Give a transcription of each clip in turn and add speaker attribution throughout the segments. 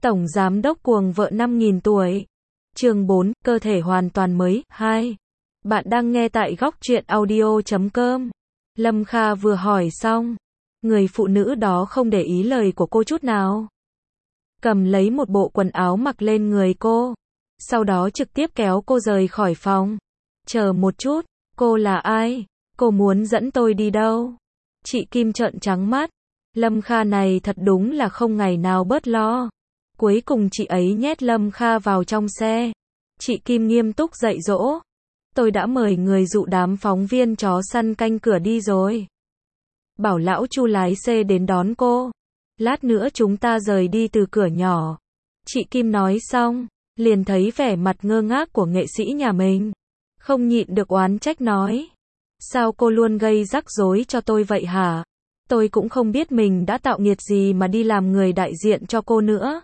Speaker 1: Tổng giám đốc cuồng vợ 5.000 tuổi. Chương 4, cơ thể hoàn toàn mới, 2. Bạn đang nghe tại góc truyện audio.com. Lâm Kha vừa hỏi xong. Người phụ nữ đó không để ý lời của cô chút nào. Cầm lấy một bộ quần áo mặc lên người cô. Sau đó trực tiếp kéo cô rời khỏi phòng. Chờ một chút, cô là ai? Cô muốn dẫn tôi đi đâu? Chị Kim trợn trắng mắt. Lâm Kha này thật đúng là không ngày nào bớt lo. Cuối cùng chị ấy nhét Lâm Kha vào trong xe. Chị Kim nghiêm túc dạy dỗ. Tôi đã mời người dụ đám phóng viên chó săn canh cửa đi rồi. Bảo lão Chu lái xe đến đón cô. Lát nữa chúng ta rời đi từ cửa nhỏ. Chị Kim nói xong, liền thấy vẻ mặt ngơ ngác của nghệ sĩ nhà mình. Không nhịn được oán trách nói. Sao cô luôn gây rắc rối cho tôi vậy hả? Tôi cũng không biết mình đã tạo nghiệt gì mà đi làm người đại diện cho cô nữa.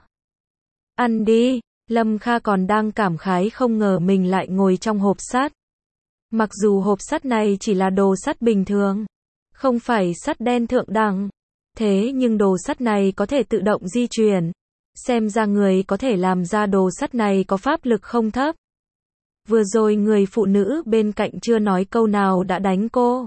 Speaker 1: Ăn đi, Lâm Kha còn đang cảm khái không ngờ mình lại ngồi trong hộp sắt. Mặc dù hộp sắt này chỉ là đồ sắt bình thường, không phải sắt đen thượng đẳng. Thế nhưng đồ sắt này có thể tự động di chuyển. Xem ra người có thể làm ra đồ sắt này có pháp lực không thấp. Vừa rồi người phụ nữ bên cạnh chưa nói câu nào đã đánh cô.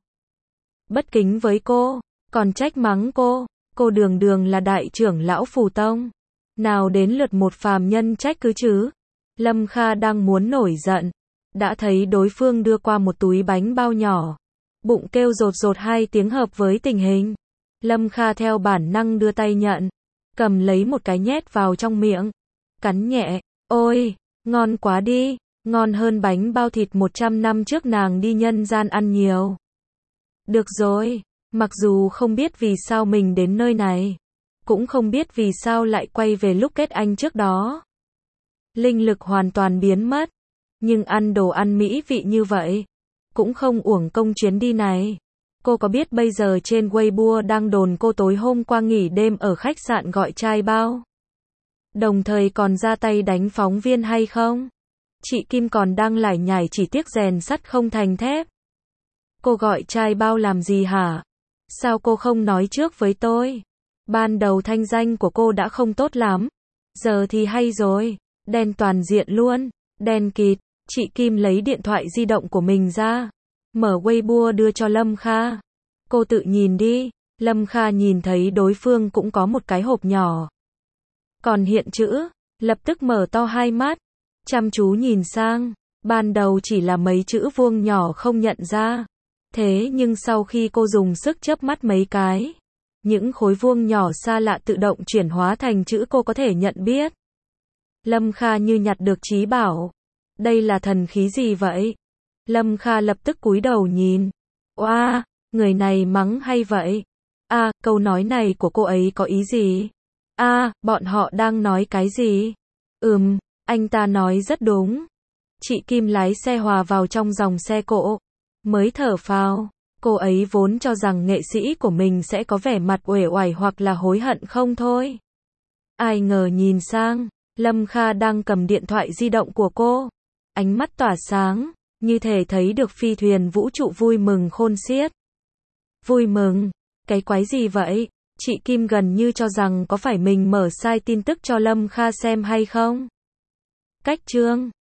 Speaker 1: Bất kính với cô, còn trách mắng cô đường đường là đại trưởng lão Phù Tông. Nào đến lượt một phàm nhân trách cứ chứ. Lâm Kha đang muốn nổi giận. Đã thấy đối phương đưa qua một túi bánh bao nhỏ. Bụng kêu rột rột hai tiếng hợp với tình hình. Lâm Kha theo bản năng đưa tay nhận. Cầm lấy một cái nhét vào trong miệng. Cắn nhẹ. Ôi, ngon quá đi. Ngon hơn bánh bao thịt 100 năm trước nàng đi nhân gian ăn nhiều. Được rồi. Mặc dù không biết vì sao mình đến nơi này. Cũng không biết vì sao lại quay về lúc kết anh trước đó. Linh lực hoàn toàn biến mất. Nhưng ăn đồ ăn mỹ vị như vậy. Cũng không uổng công chuyến đi này. Cô có biết bây giờ trên Weibo đang đồn cô tối hôm qua nghỉ đêm ở khách sạn gọi trai bao? Đồng thời còn ra tay đánh phóng viên hay không? Chị Kim còn đang lải nhải chỉ tiếc rèn sắt không thành thép. Cô gọi trai bao làm gì hả? Sao cô không nói trước với tôi? Ban đầu thanh danh của cô đã không tốt lắm. Giờ thì hay rồi. Đen toàn diện luôn. Đen kịt. Chị Kim lấy điện thoại di động của mình ra. Mở Weibo đưa cho Lâm Kha. Cô tự nhìn đi. Lâm Kha nhìn thấy đối phương cũng có một cái hộp nhỏ. Còn hiện chữ. Lập tức mở to hai mắt. Chăm chú nhìn sang. Ban đầu chỉ là mấy chữ vuông nhỏ không nhận ra. Thế nhưng sau khi cô dùng sức chớp mắt mấy cái. Những khối vuông nhỏ xa lạ tự động chuyển hóa thành chữ cô có thể nhận biết. Lâm Kha như nhặt được trí bảo. Đây là thần khí gì vậy? Lâm Kha lập tức cúi đầu nhìn. Oa, người này mắng hay vậy? Câu nói này của cô ấy có ý gì? Bọn họ đang nói cái gì? Anh ta nói rất đúng. Chị Kim lái xe hòa vào trong dòng xe cộ. Mới thở phào. Cô ấy vốn cho rằng nghệ sĩ của mình sẽ có vẻ mặt uể oải hoặc là hối hận không thôi. Ai ngờ nhìn sang, Lâm Kha đang cầm điện thoại di động của cô. Ánh mắt tỏa sáng, như thể thấy được phi thuyền vũ trụ vui mừng khôn xiết. Vui mừng? Cái quái gì vậy? Chị Kim gần như cho rằng có phải mình mở sai tin tức cho Lâm Kha xem hay không? Cách chương